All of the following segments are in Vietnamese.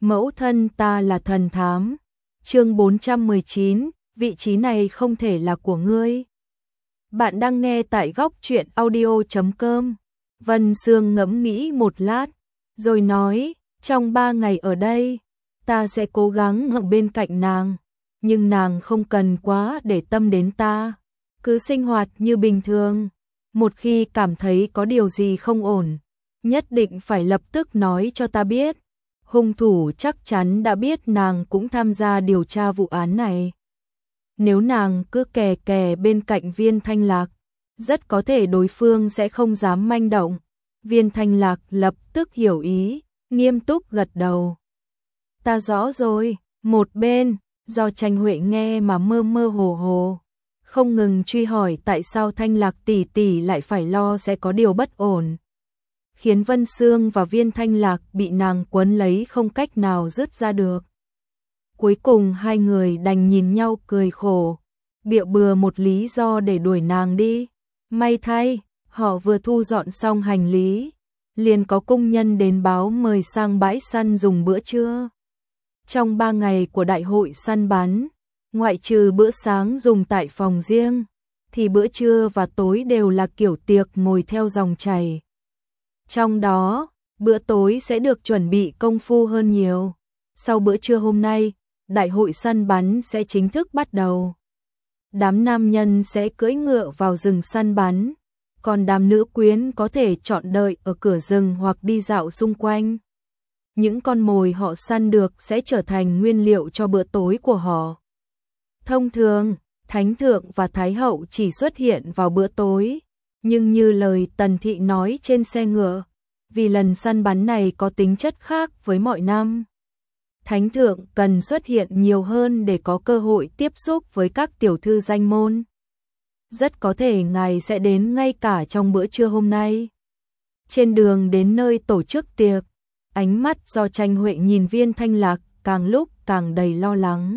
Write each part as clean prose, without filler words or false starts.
Mẫu thân ta là thần thám. Chương 419, vị trí này không thể là của ngươi. Bạn đang nghe tại góc truyện audio.com. Vân Sương ngẫm nghĩ một lát, rồi nói, trong 3 ngày ở đây, ta sẽ cố gắng ở bên cạnh nàng, nhưng nàng không cần quá để tâm đến ta, cứ sinh hoạt như bình thường. Một khi cảm thấy có điều gì không ổn, nhất định phải lập tức nói cho ta biết. Hung thủ chắc chắn đã biết nàng cũng tham gia điều tra vụ án này. Nếu nàng cứ kè kè bên cạnh Viên Thanh Lạc, rất có thể đối phương sẽ không dám manh động. Viên Thanh Lạc lập tức hiểu ý, nghiêm túc gật đầu. Ta rõ rồi. Một bên, Do Tranh Huệ nghe mà mơ mơ hồ hồ, không ngừng truy hỏi tại sao Thanh Lạc tỷ tỷ lại phải lo sẽ có điều bất ổn, khiến Vân Sương và Viên Thanh Lạc bị nàng quấn lấy không cách nào dứt ra được. Cuối cùng hai người đành nhìn nhau cười khổ, bịa bừa một lý do để đuổi nàng đi. May thay, họ vừa thu dọn xong hành lý, liền có công nhân đến báo mời sang bãi săn dùng bữa trưa. Trong 3 ngày của đại hội săn bắn, ngoại trừ bữa sáng dùng tại phòng riêng, thì bữa trưa và tối đều là kiểu tiệc ngồi theo dòng chảy. Trong đó, bữa tối sẽ được chuẩn bị công phu hơn nhiều. Sau bữa trưa hôm nay, đại hội săn bắn sẽ chính thức bắt đầu. Đám nam nhân sẽ cưỡi ngựa vào rừng săn bắn, còn đám nữ quyến có thể chọn đợi ở cửa rừng hoặc đi dạo xung quanh. Những con mồi họ săn được sẽ trở thành nguyên liệu cho bữa tối của họ. Thông thường, Thánh thượng và Thái hậu chỉ xuất hiện vào bữa tối, nhưng như lời Tần Thị nói trên xe ngựa, vì lần săn bắn này có tính chất khác với mọi năm, Thánh thượng cần xuất hiện nhiều hơn để có cơ hội tiếp xúc với các tiểu thư danh môn. Rất có thể ngài sẽ đến ngay cả trong bữa trưa hôm nay. Trên đường đến nơi tổ chức tiệc, ánh mắt Do Tranh Huệ nhìn Viên Thanh Lạc càng lúc càng đầy lo lắng.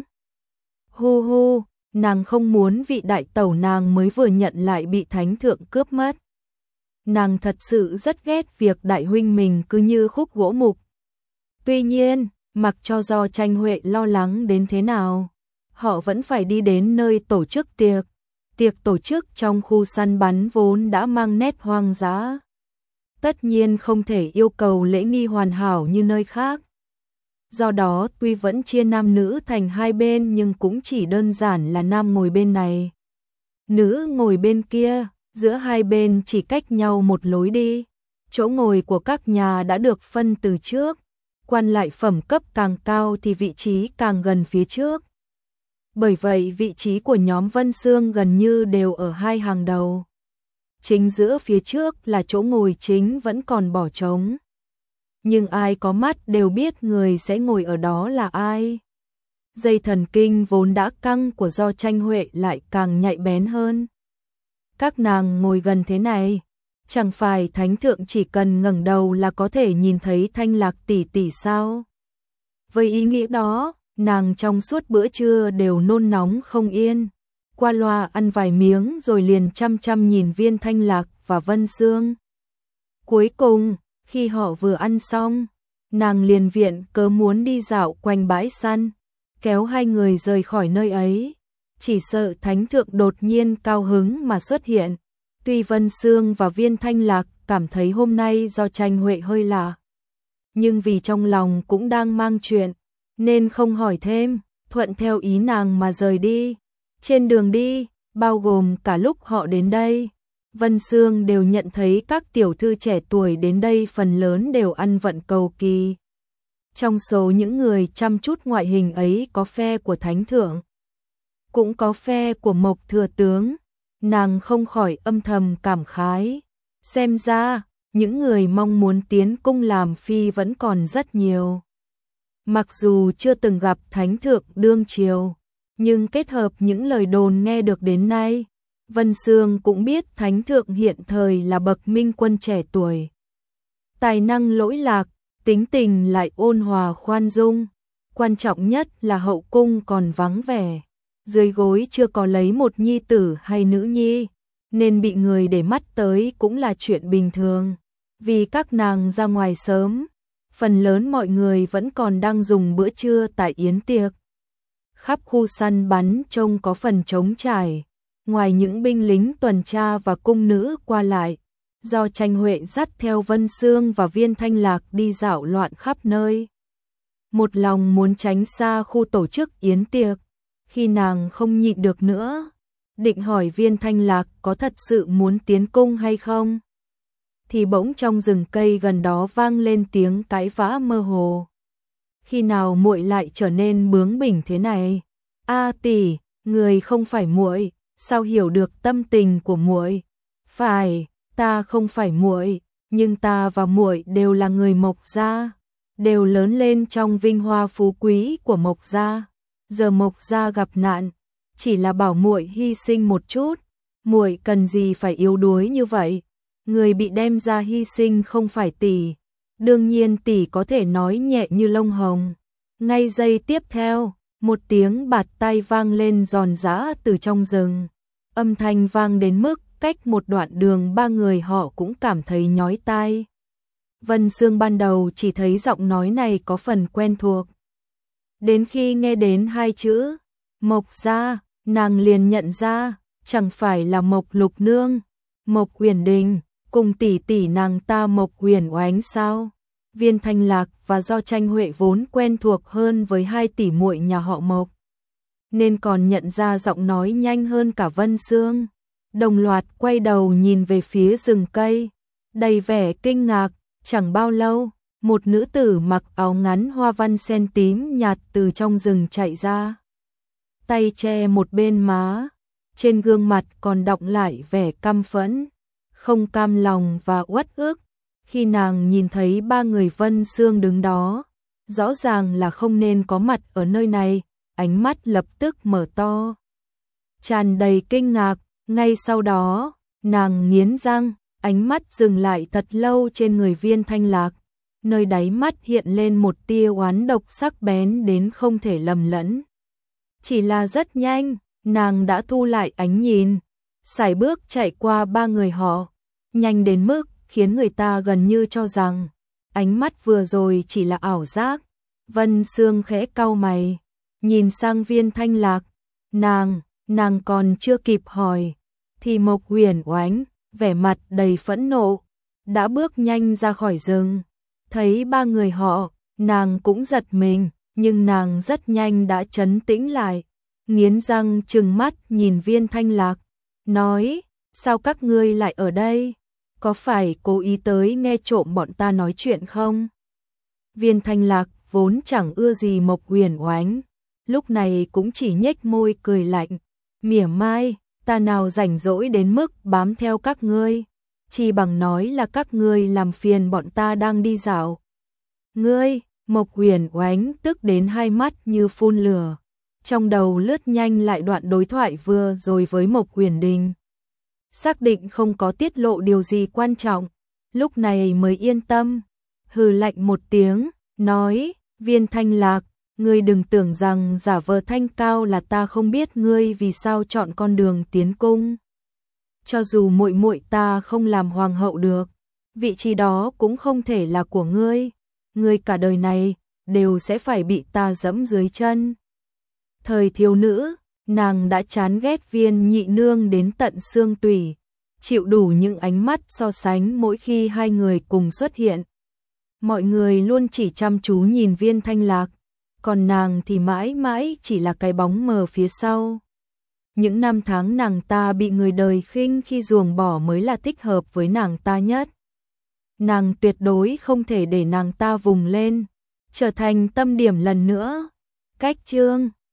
Hu hu, nàng không muốn vị đại tẩu nàng mới vừa nhận lại bị Thánh thượng cướp mất. Nàng thật sự rất ghét việc đại huynh mình cứ như khúc gỗ mục. Tuy nhiên, mặc cho Do Tranh Huệ lo lắng đến thế nào, họ vẫn phải đi đến nơi tổ chức tiệc. Tiệc tổ chức trong khu săn bắn vốn đã mang nét hoang dã, tất nhiên không thể yêu cầu lễ nghi hoàn hảo như nơi khác. Do đó tuy vẫn chia nam nữ thành hai bên nhưng cũng chỉ đơn giản là nam ngồi bên này, nữ ngồi bên kia, giữa hai bên chỉ cách nhau một lối đi. Chỗ ngồi của các nhà đã được phân từ trước, quan lại phẩm cấp càng cao thì vị trí càng gần phía trước. Bởi vậy vị trí của nhóm Vân Sương gần như đều ở hai hàng đầu. Chính giữa phía trước là chỗ ngồi chính vẫn còn bỏ trống. Nhưng ai có mắt đều biết người sẽ ngồi ở đó là ai. Dây thần kinh vốn đã căng của Do Tranh Huệ lại càng nhạy bén hơn. Các nàng ngồi gần thế này, chẳng phải Thánh thượng chỉ cần ngẩng đầu là có thể nhìn thấy Thanh Lạc tỷ tỷ sao? Với ý nghĩa đó, nàng trong suốt bữa trưa đều nôn nóng không yên, qua loa ăn vài miếng rồi liền chăm chăm nhìn Viên Thanh Lạc và Vân Sương. Cuối cùng, khi họ vừa ăn xong, nàng liền viện cớ muốn đi dạo quanh bãi săn, kéo hai người rời khỏi nơi ấy, chỉ sợ Thánh thượng đột nhiên cao hứng mà xuất hiện. Tuy Vân Sương và Viên Thanh Lạc cảm thấy hôm nay Do Tranh Huệ hơi lạ, nhưng vì trong lòng cũng đang mang chuyện, nên không hỏi thêm, thuận theo ý nàng mà rời đi. Trên đường đi, bao gồm cả lúc họ đến đây, Vân Sương đều nhận thấy các tiểu thư trẻ tuổi đến đây phần lớn đều ăn vận cầu kỳ. Trong số những người chăm chút ngoại hình ấy có phe của Thánh thượng, cũng có phe của Mộc thừa tướng. Nàng không khỏi âm thầm cảm khái, xem ra những người mong muốn tiến cung làm phi vẫn còn rất nhiều. Mặc dù chưa từng gặp Thánh thượng đương triều, nhưng kết hợp những lời đồn nghe được đến nay, Vân Sương cũng biết Thánh thượng hiện thời là bậc minh quân trẻ tuổi. Tài năng lỗi lạc, tính tình lại ôn hòa khoan dung, quan trọng nhất là hậu cung còn vắng vẻ. Dưới gối chưa có lấy một nhi tử hay nữ nhi, nên bị người để mắt tới cũng là chuyện bình thường. Vì các nàng ra ngoài sớm, phần lớn mọi người vẫn còn đang dùng bữa trưa tại yến tiệc. Khắp khu săn bắn trông có phần trống trải, ngoài những binh lính tuần tra và cung nữ qua lại, do Tranh Huệ dắt theo Vân Sương và Viên Thanh Lạc đi dạo loạn khắp nơi. Một lòng muốn tránh xa khu tổ chức yến tiệc, khi nàng không nhịn được nữa, định hỏi Viên Thanh Lạc có thật sự muốn tiến cung hay không, thì bỗng trong rừng cây gần đó vang lên tiếng cãi vã mơ hồ. Khi nào muội lại trở nên bướng bỉnh thế này? A tỷ, người không phải muội, sao hiểu được tâm tình của muội? Phải, ta không phải muội, nhưng ta và muội đều là người Mộc gia, đều lớn lên trong vinh hoa phú quý của Mộc gia. Giờ Mộc gia gặp nạn, chỉ là bảo muội hy sinh một chút, muội cần gì phải yếu đuối như vậy? Người bị đem ra hy sinh không phải tỷ. Đương nhiên tỷ có thể nói nhẹ như lông hồng. Ngay giây tiếp theo, một tiếng bạt tay vang lên giòn giã từ trong rừng. Âm thanh vang đến mức cách một đoạn đường ba người họ cũng cảm thấy nhói tai. Vân Sương ban đầu chỉ thấy giọng nói này có phần quen thuộc. Đến khi nghe đến hai chữ Mộc gia, nàng liền nhận ra, chẳng phải là Mộc Lục Nương, Mộc Uyển Đình, cùng tỷ tỷ nàng ta Mộc Uyển Oánh sao? Viên Thanh Lạc và do Tranh Huệ vốn quen thuộc hơn với hai tỷ muội nhà họ Mộc, nên còn nhận ra giọng nói nhanh hơn cả Vân Sương. Đồng loạt quay đầu nhìn về phía rừng cây, đầy vẻ kinh ngạc. Chẳng bao lâu, một nữ tử mặc áo ngắn hoa văn sen tím nhạt từ trong rừng chạy ra. Tay che một bên má, trên gương mặt còn đọng lại vẻ căm phẫn, không cam lòng và uất ức. Khi nàng nhìn thấy ba người Vân Sương đứng đó, rõ ràng là không nên có mặt ở nơi này, ánh mắt lập tức mở to, tràn đầy kinh ngạc. Ngay sau đó, nàng nghiến răng, ánh mắt dừng lại thật lâu trên người Viên Thanh Lạc, nơi đáy mắt hiện lên một tia oán độc sắc bén đến không thể lầm lẫn. Chỉ là rất nhanh, nàng đã thu lại ánh nhìn, sải bước chạy qua ba người họ, nhanh đến mức khiến người ta gần như cho rằng ánh mắt vừa rồi chỉ là ảo giác. Vân Sương khẽ cau mày, nhìn sang Viên Thanh Lạc, nàng còn chưa kịp hỏi, thì Mộc Uyển Oánh, vẻ mặt đầy phẫn nộ, đã bước nhanh ra khỏi rừng. Thấy ba người họ, nàng cũng giật mình, nhưng nàng rất nhanh đã trấn tĩnh lại, nghiến răng trừng mắt nhìn Viên Thanh Lạc, nói, sao các ngươi lại ở đây? Có phải cố ý tới nghe trộm bọn ta nói chuyện không? Viên Thanh Lạc vốn chẳng ưa gì Mộc Uyển Oánh, lúc này cũng chỉ nhếch môi cười lạnh, mỉa mai, ta nào rảnh rỗi đến mức bám theo các ngươi, chỉ bằng nói là các ngươi làm phiền bọn ta đang đi dạo. Ngươi, Mộc Uyển Oánh tức đến hai mắt như phun lửa, trong đầu lướt nhanh lại đoạn đối thoại vừa rồi với Mộc Uyển Đình. Xác định không có tiết lộ điều gì quan trọng, lúc này mới yên tâm, hừ lạnh một tiếng, nói, Viên Thanh Lạc, ngươi đừng tưởng rằng giả vờ thanh cao là ta không biết ngươi vì sao chọn con đường tiến cung. Cho dù muội muội ta không làm hoàng hậu được, vị trí đó cũng không thể là của ngươi, ngươi cả đời này đều sẽ phải bị ta dẫm dưới chân. Thời thiếu nữ, nàng đã chán ghét Viên nhị nương đến tận xương tủy, chịu đủ những ánh mắt so sánh mỗi khi hai người cùng xuất hiện. Mọi người luôn chỉ chăm chú nhìn Viên Thanh Lạc, còn nàng thì mãi mãi chỉ là cái bóng mờ phía sau. Những năm tháng nàng ta bị người đời khinh khi ruồng bỏ mới là thích hợp với nàng ta nhất. Nàng tuyệt đối không thể để nàng ta vùng lên, trở thành tâm điểm lần nữa. Cách chương